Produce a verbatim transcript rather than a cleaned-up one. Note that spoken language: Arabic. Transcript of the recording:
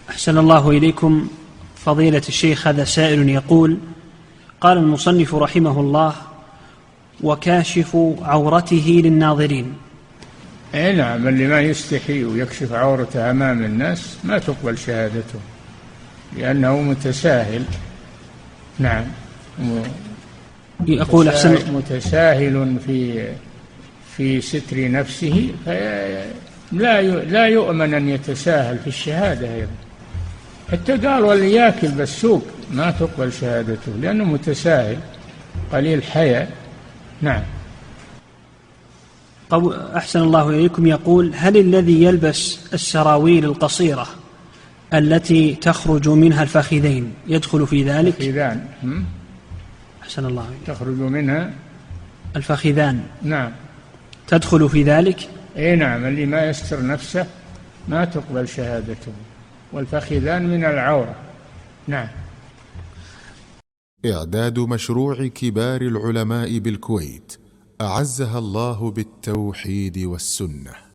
أحسن الله إليكم فضيلة الشيخ. هذا سائل يقول: قال المصنف رحمه الله: وكاشف عورته للناظرين. اي نعم، اللي ما يستحي ويكشف عورته أمام الناس ما تقبل شهادته لأنه متساهل. نعم، يقول أحسن متساهل في في ستر نفسه، لا لا يؤمن أن يتساهل في الشهادة أيضا. حتى قال واللي ياكل بالسوق ما تقبل شهادته لأنه متساهل قليل حياء. نعم. أحسن الله إليكم يقول: هل الذي يلبس السراويل القصيرة التي تخرج منها الفخذين يدخل في ذلك؟ الفخذان. أحسن الله إليكم. تخرج منها الفخذان. نعم. تدخل في ذلك؟ اي نعم، اللي ما يستر نفسه ما تقبل شهادته، والفخذان من العورة. نعم. إعداد مشروع كبار العلماء بالكويت أعزها الله بالتوحيد والسنة.